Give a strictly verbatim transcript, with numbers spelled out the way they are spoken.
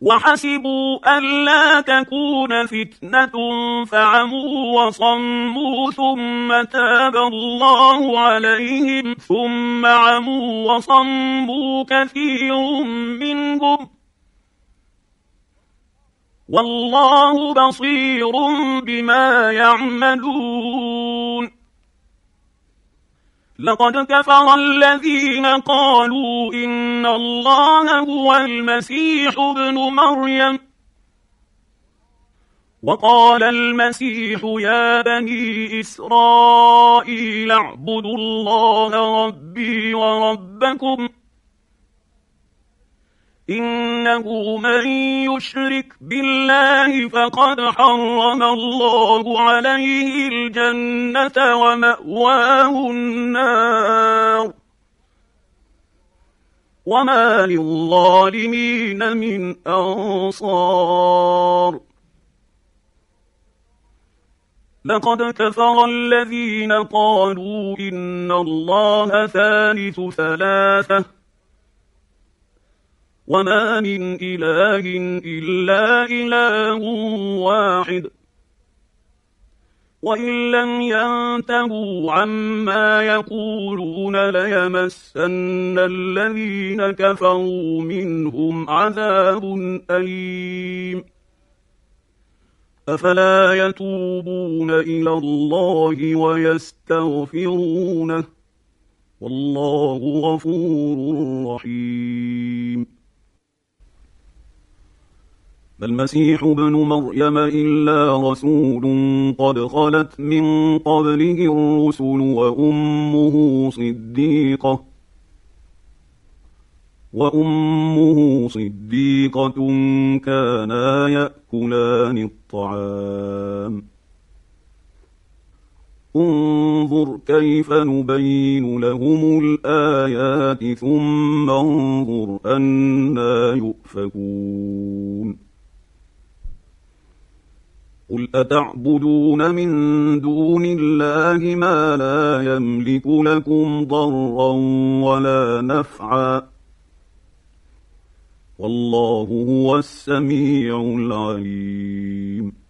وحسبوا ألا تكون فتنة فعموا وصموا ثم تاب الله عليهم ثم عموا وصموا كثير منهم والله بصير بما يعملون. لقد كفر الذين قالوا إن الله هو المسيح ابن مريم وقال المسيح يا بني إسرائيل اعبدوا الله ربي وربكم إنه من يشرك بالله فقد حرم الله عليه الجنة ومأواه النار وما للظالمين من أنصار. لقد كفر الذين قالوا إن الله ثالث ثلاثة وما من إله إلا إله واحد وإن لم ينتهوا عما يقولون ليمسن الذين كفروا منهم عذاب أليم. أفلا يتوبون إلى الله ويستغفرونه والله غفور رحيم. ما المسيح ابن مريم إلا رسول قد خلت من قبله الرسل وأمه صديقة وأمه صديقة كانا يأكلان الطعام انظر كيف نبين لهم الآيات ثم انظر أنى يؤفكون. قل أتعبدون من دون الله ما لا يملك لكم ضرا ولا نفعا والله هو السميع العليم.